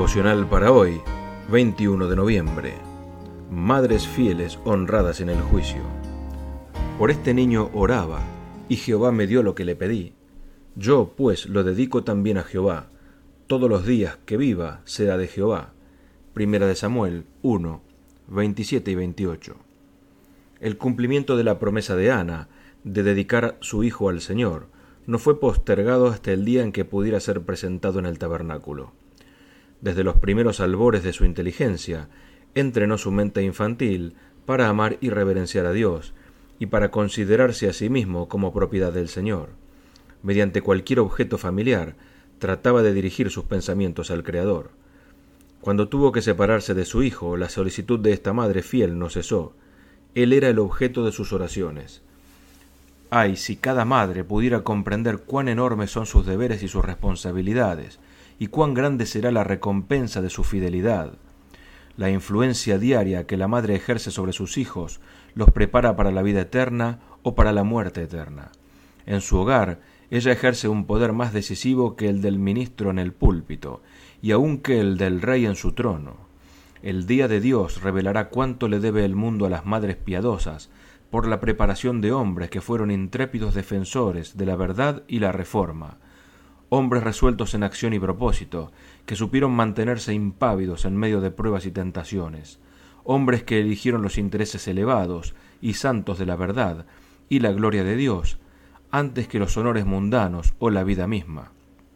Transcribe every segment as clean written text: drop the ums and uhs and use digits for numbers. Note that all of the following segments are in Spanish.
Devocional para hoy, 21 de noviembre. Madres fieles honradas en el juicio. Por este niño oraba, y Jehová me dio lo que le pedí. Yo, pues, lo dedico también a Jehová. Todos los días que viva será de Jehová. Primera de Samuel 1, 27 y 28. El cumplimiento de la promesa de Ana, de dedicar su hijo al Señor, no fue postergado hasta el día en que pudiera ser presentado en el tabernáculo. Desde los primeros albores de su inteligencia, entrenó su mente infantil para amar y reverenciar a Dios, y para considerarse a sí mismo como propiedad del Señor. Mediante cualquier objeto familiar, trataba de dirigir sus pensamientos al Creador. Cuando tuvo que separarse de su hijo, la solicitud de esta madre fiel no cesó. Él era el objeto de sus oraciones. Ay, si cada madre pudiera comprender cuán enormes son sus deberes y sus responsabilidades, y cuán grande será la recompensa de su fidelidad. La influencia diaria que la madre ejerce sobre sus hijos los prepara para la vida eterna o para la muerte eterna. En su hogar, ella ejerce un poder más decisivo que el del ministro en el púlpito, y aun que el del rey en su trono. El día de Dios revelará cuánto le debe el mundo a las madres piadosas, por la preparación de hombres que fueron intrépidos defensores de la verdad y la reforma, hombres resueltos en acción y propósito, que supieron mantenerse impávidos en medio de pruebas y tentaciones, hombres que eligieron los intereses elevados y santos de la verdad y la gloria de Dios, antes que los honores mundanos o la vida misma.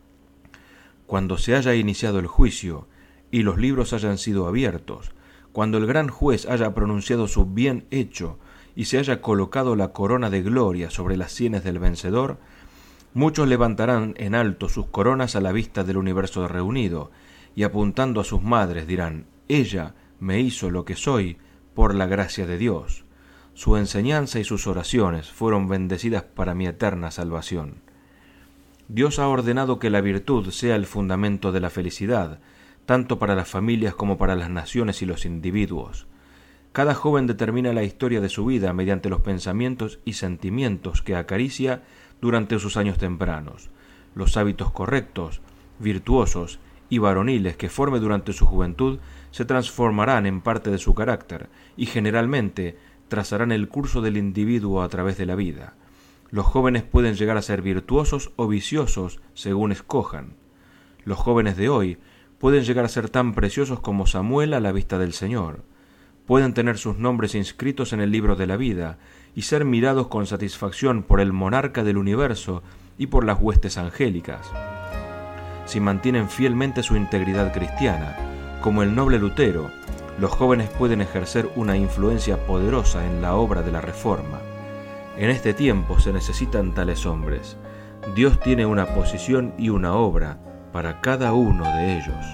Cuando se haya iniciado el juicio y los libros hayan sido abiertos, cuando el gran juez haya pronunciado su bien hecho y se haya colocado la corona de gloria sobre las sienes del vencedor, muchos levantarán en alto sus coronas a la vista del universo reunido, y apuntando a sus madres dirán: «Ella me hizo lo que soy por la gracia de Dios. Su enseñanza y sus oraciones fueron bendecidas para mi eterna salvación». Dios ha ordenado que la virtud sea el fundamento de la felicidad, tanto para las familias como para las naciones y los individuos. Cada joven determina la historia de su vida mediante los pensamientos y sentimientos que acaricia durante sus años tempranos. Los hábitos correctos, virtuosos y varoniles que forme durante su juventud se transformarán en parte de su carácter y generalmente trazarán el curso del individuo a través de la vida. Los jóvenes pueden llegar a ser virtuosos o viciosos según escojan. Los jóvenes de hoy pueden llegar a ser tan preciosos como Samuel a la vista del Señor. Pueden tener sus nombres inscritos en el libro de la vida y ser mirados con satisfacción por el monarca del universo y por las huestes angélicas. Si mantienen fielmente su integridad cristiana, como el noble Lutero, los jóvenes pueden ejercer una influencia poderosa en la obra de la Reforma. En este tiempo se necesitan tales hombres. Dios tiene una posición y una obra para cada uno de ellos.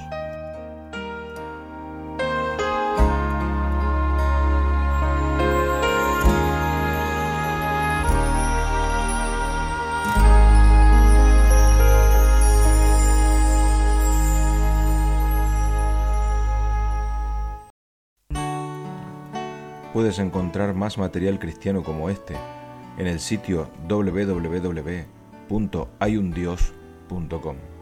Puedes encontrar más material cristiano como este en el sitio www.hayundios.com.